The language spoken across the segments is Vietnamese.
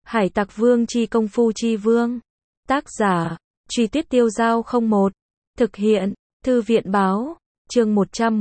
Hải Tặc Vương chi công phu chi vương. Tác giả, Truy Tuyết Tiêu Giao 01. Thực hiện, Thư viện báo. Chương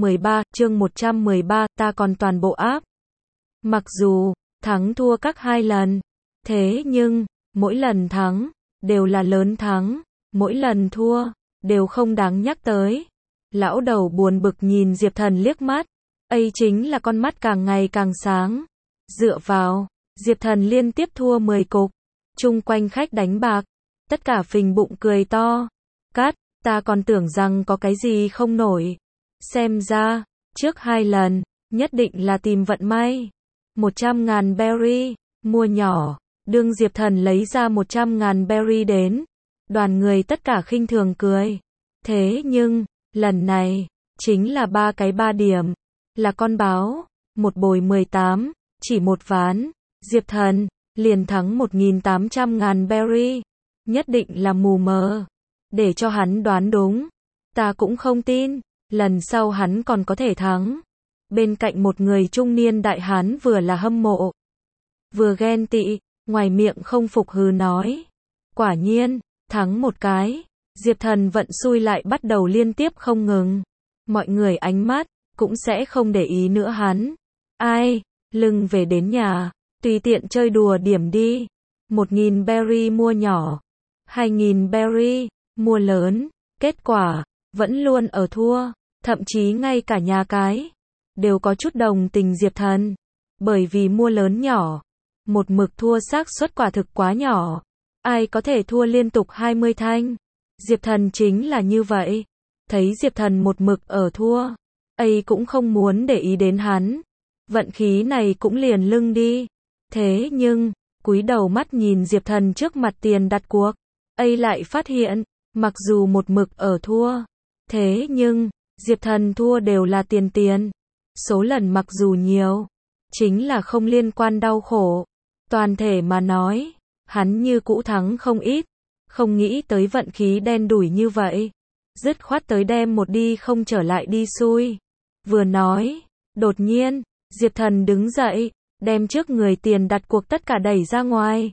113, ta còn toàn bộ áp. Mặc dù, thắng thua các 2 lần. Thế nhưng, mỗi lần thắng, đều là lớn thắng. Mỗi lần thua, đều không đáng nhắc tới. Lão đầu buồn bực nhìn Diệp Thần liếc mắt. Ấy chính là con mắt càng ngày càng sáng. Dựa vào, Diệp Thần liên tiếp thua 10 cục. Chung quanh khách đánh bạc, tất cả phình bụng cười to. Cắt, ta còn tưởng rằng có cái gì không nổi. Xem ra, trước 2 lần, nhất định là tìm vận may. 100.000 berry, mua nhỏ. Đương Diệp Thần lấy ra 100.000 berry đến. Đoàn người tất cả khinh thường cười. Thế nhưng, lần này, chính là 3 cái 3 điểm. Là con báo, một bồi 18, chỉ một ván. Diệp Thần, liền thắng 1.800.000 berry. Nhất định là mù mờ. Để cho hắn đoán đúng. Ta cũng không tin, lần sau hắn còn có thể thắng. Bên cạnh một người trung niên đại hán vừa là hâm mộ, vừa ghen tị, ngoài miệng không phục hừ nói. Quả nhiên, thắng một cái, Diệp Thần vận xui lại bắt đầu liên tiếp không ngừng. Mọi người ánh mắt, cũng sẽ không để ý nữa hắn. Ai, lưng về đến nhà, tùy tiện chơi đùa điểm đi. 1.000 berry mua nhỏ, 2.000 berry, mua lớn. Kết quả, vẫn luôn ở thua, thậm chí ngay cả nhà cái, đều có chút đồng tình Diệp Thần. Bởi vì mua lớn nhỏ, một mực thua xác suất quả thực quá nhỏ. Ai có thể thua liên tục 20 thanh? Diệp Thần chính là như vậy. Thấy Diệp Thần một mực ở thua, ấy cũng không muốn để ý đến hắn. Vận khí này cũng liền lưng đi. Thế nhưng, cúi đầu mắt nhìn Diệp Thần trước mặt tiền đặt cuộc, ấy lại phát hiện, mặc dù một mực ở thua, thế nhưng, Diệp Thần thua đều là tiền. Số lần mặc dù nhiều, chính là không liên quan đau khổ. Toàn thể mà nói, hắn như cũ thắng không ít. Không nghĩ tới vận khí đen đủi như vậy. Dứt khoát tới đem một đi không trở lại đi xui. Vừa nói, đột nhiên, Diệp Thần đứng dậy, đem trước người tiền đặt cuộc tất cả đẩy ra ngoài.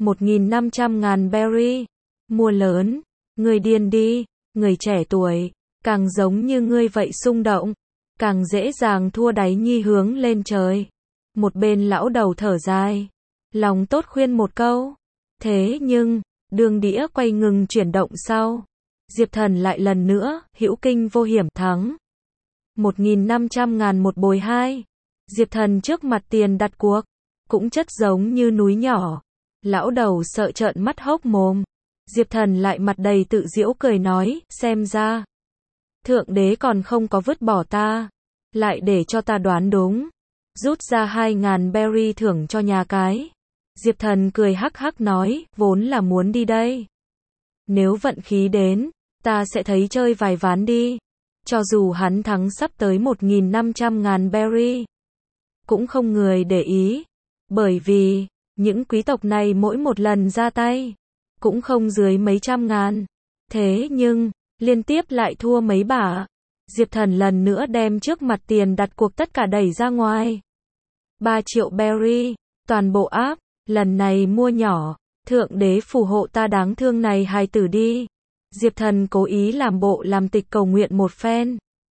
1.500.000 berry, mua lớn. Người điên đi, người trẻ tuổi, càng giống như ngươi vậy xung động, càng dễ dàng thua đáy nhi hướng lên trời. Một bên lão đầu thở dài, lòng tốt khuyên một câu. Thế nhưng, đường đĩa quay ngừng chuyển động sau, Diệp Thần lại lần nữa, hữu kinh vô hiểm thắng. 1.500.000 một bồi 2. Diệp Thần trước mặt tiền đặt cuộc, cũng chất giống như núi nhỏ. Lão đầu sợ trợn mắt hốc mồm. Diệp Thần lại mặt đầy tự giễu cười nói, xem ra, Thượng Đế còn không có vứt bỏ ta, lại để cho ta đoán đúng. Rút ra 2.000 berry thưởng cho nhà cái. Diệp Thần cười hắc hắc nói, vốn là muốn đi đây. Nếu vận khí đến, ta sẽ thấy chơi vài ván đi. Cho dù hắn thắng sắp tới 1.500.000 berry, cũng không người để ý. Bởi vì, những quý tộc này mỗi một lần ra tay, cũng không dưới mấy trăm ngàn. Thế nhưng, liên tiếp lại thua mấy bả. Diệp Thần lần nữa đem trước mặt tiền đặt cuộc tất cả đẩy ra ngoài. 3 triệu berry, toàn bộ áp, lần này mua nhỏ. Thượng Đế phù hộ ta đáng thương này hài tử đi. Diệp Thần cố ý làm bộ làm tịch cầu nguyện một phen.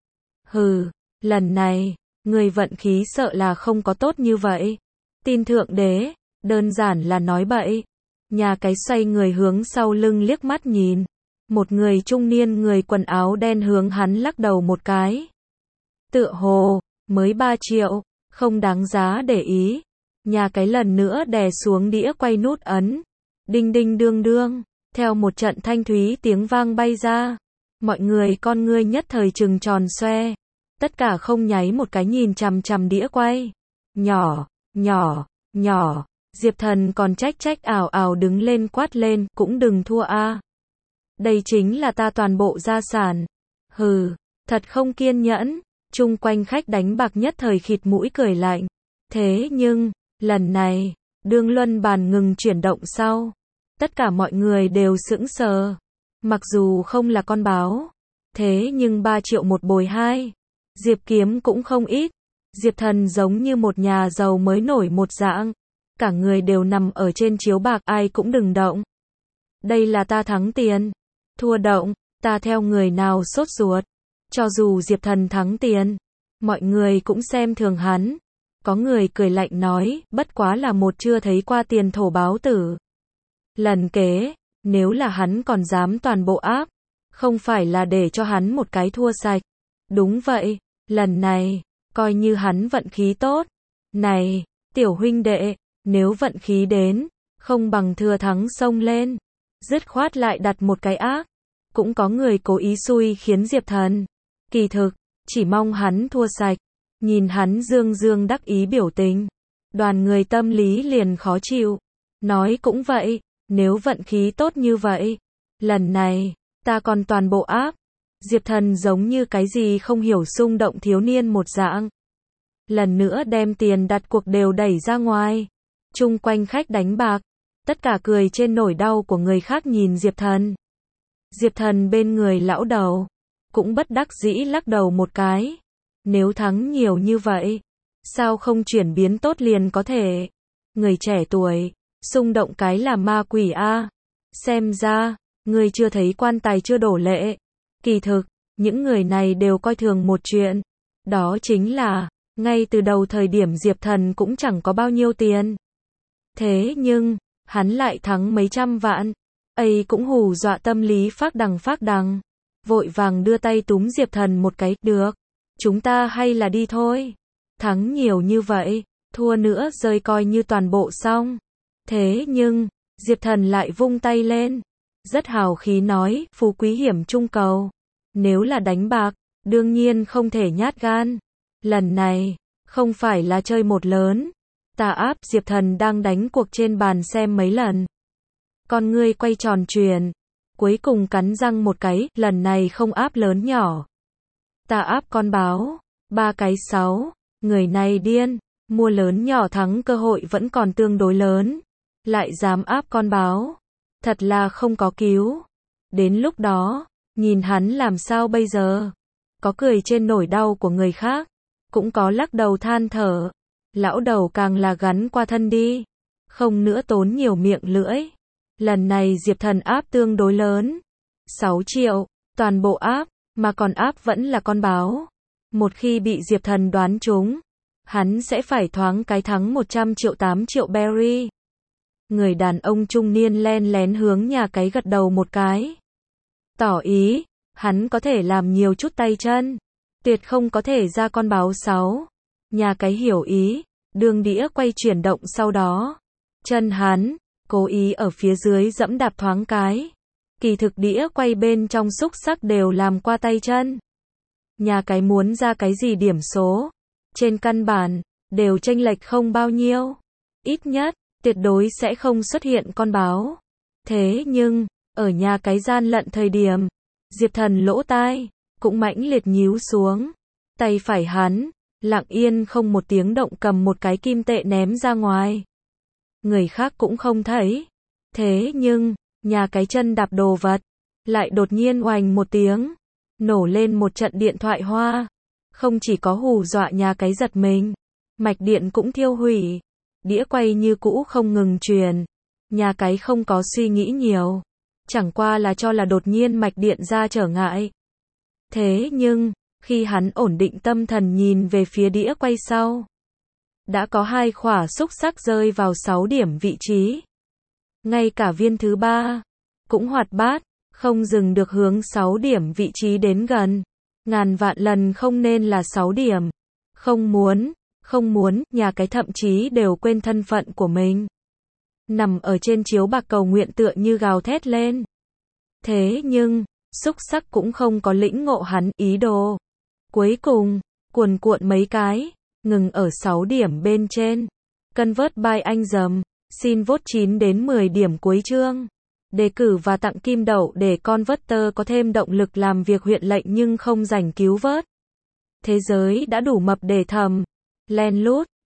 Hừ, lần này, người vận khí sợ là không có tốt như vậy. Tin Thượng Đế, đơn giản là nói bậy. Nhà cái xoay người hướng sau lưng liếc mắt nhìn. Một người trung niên người quần áo đen hướng hắn lắc đầu một cái. Tựa hồ, mới 3 triệu, không đáng giá để ý. Nhà cái lần nữa đè xuống đĩa quay nút ấn. Đinh đinh đương đương, theo một trận thanh thúy tiếng vang bay ra. Mọi người con ngươi nhất thời trừng tròn xoe. Tất cả không nháy một cái nhìn chằm chằm đĩa quay. Nhỏ. Diệp Thần còn trách ảo ảo đứng lên quát lên, cũng đừng thua a. Đây chính là ta toàn bộ gia sản. Hừ, thật không kiên nhẫn. Chung quanh khách đánh bạc nhất thời khịt mũi cười lạnh. Thế nhưng, lần này, đương luân bàn ngừng chuyển động sau, tất cả mọi người đều sững sờ. Mặc dù không là con báo, thế nhưng 3 triệu một bồi 2. Diệp kiếm cũng không ít. Diệp Thần giống như một nhà giàu mới nổi một dạng. cả người đều nằm ở trên chiếu bạc, ai cũng đừng động. Đây là ta thắng tiền. Thua động, ta theo người nào sốt ruột. Cho dù Diệp Thần thắng tiền, mọi người cũng xem thường hắn. Có người cười lạnh nói, bất quá là một chưa thấy qua tiền thổ báo tử. Lần kế, nếu là hắn còn dám toàn bộ áp, không phải là để cho hắn một cái thua sạch. Đúng vậy, lần này, coi như hắn vận khí tốt. Này, tiểu huynh đệ, nếu vận khí đến, không bằng thừa thắng xông lên. Dứt khoát lại đặt một cái ác. Cũng có người cố ý xui khiến Diệp Thần. Kỳ thực, chỉ mong hắn thua sạch. Nhìn hắn dương dương đắc ý biểu tình. Đoàn người tâm lý liền khó chịu. Nói cũng vậy, nếu vận khí tốt như vậy, lần này, ta còn toàn bộ áp. Diệp Thần giống như cái gì không hiểu xung động thiếu niên một dạng. Lần nữa đem tiền đặt cuộc đều đẩy ra ngoài. Chung quanh khách đánh bạc, tất cả cười trên nỗi đau của người khác nhìn Diệp Thần. Diệp Thần bên người lão đầu, cũng bất đắc dĩ lắc đầu một cái. Nếu thắng nhiều như vậy, sao không chuyển biến tốt liền có thể? Người trẻ tuổi, xung động cái là ma quỷ a. Xem ra, người chưa thấy quan tài chưa đổ lệ. Kỳ thực, những người này đều coi thường một chuyện. Đó chính là, ngay từ đầu thời điểm Diệp Thần cũng chẳng có bao nhiêu tiền. Thế nhưng, hắn lại thắng mấy trăm vạn. Ấy cũng hù dọa tâm lý phác đằng. Vội vàng đưa tay túm Diệp Thần một cái, được. Chúng ta hay là đi thôi. Thắng nhiều như vậy, thua nữa rơi coi như toàn bộ xong. Thế nhưng, Diệp Thần lại vung tay lên. Rất hào khí nói, phú quý hiểm trung cầu. Nếu là đánh bạc, đương nhiên không thể nhát gan. Lần này, không phải là chơi một lớn. Ta áp Diệp Thần đang đánh cuộc trên bàn xem mấy lần. Con ngươi quay tròn chuyển. Cuối cùng cắn răng một cái, lần này không áp lớn nhỏ. Ta áp con báo. 3 cái 6. Người này điên. Mua lớn nhỏ thắng cơ hội vẫn còn tương đối lớn. Lại dám áp con báo. Thật là không có cứu. Đến lúc đó, nhìn hắn làm sao bây giờ. Có cười trên nỗi đau của người khác. Cũng có lắc đầu than thở. Lão đầu càng là gắn qua thân đi. Không nữa tốn nhiều miệng lưỡi. Lần này Diệp Thần áp tương đối lớn. 6 triệu. Toàn bộ áp. Mà còn áp vẫn là con báo. Một khi bị Diệp Thần đoán trúng, hắn sẽ phải thoáng cái thắng 100 triệu 8 triệu berry. Người đàn ông trung niên len lén hướng nhà cái gật đầu một cái. Tỏ ý, hắn có thể làm nhiều chút tay chân. Tuyệt không có thể ra con báo 6. Nhà cái hiểu ý, đường đĩa quay chuyển động sau đó. Chân hắn, cố ý ở phía dưới dẫm đạp thoáng cái. Kỳ thực đĩa quay bên trong xúc xắc đều làm qua tay chân. Nhà cái muốn ra cái gì điểm số. Trên căn bản, đều chênh lệch không bao nhiêu. Ít nhất, tuyệt đối sẽ không xuất hiện con báo. Thế nhưng, ở nhà cái gian lận thời điểm, Diệp Thần lỗ tai, cũng mãnh liệt nhíu xuống. Tay phải hắn, lặng yên không một tiếng động cầm một cái kim tệ ném ra ngoài. Người khác cũng không thấy. Thế nhưng, nhà cái chân đạp đồ vật, lại đột nhiên oành một tiếng, nổ lên một trận điện thoại hoa. Không chỉ có hù dọa nhà cái giật mình, mạch điện cũng thiêu hủy. Đĩa quay như cũ không ngừng truyền. Nhà cái không có suy nghĩ nhiều. Chẳng qua là cho là đột nhiên mạch điện ra trở ngại. Thế nhưng, khi hắn ổn định tâm thần nhìn về phía đĩa quay sau, đã có 2 khỏa xúc xắc rơi vào 6 điểm vị trí. Ngay cả viên thứ 3, cũng hoạt bát, không dừng được hướng 6 điểm vị trí đến gần. Ngàn vạn lần không nên là 6 điểm. Không muốn, nhà cái thậm chí đều quên thân phận của mình. Nằm ở trên chiếu bạc cầu nguyện tựa như gào thét lên. Thế nhưng, xúc xắc cũng không có lĩnh ngộ hắn ý đồ. Cuối cùng, cuồn cuộn mấy cái, ngừng ở 6 điểm bên trên. Convert by anh dầm, xin vote 9 đến 10 điểm cuối chương. Đề cử và tặng kim đậu để Converter có thêm động lực làm việc huyện lệnh nhưng không rảnh cứu vớt. Thế giới đã đủ mập để thầm. Len lút,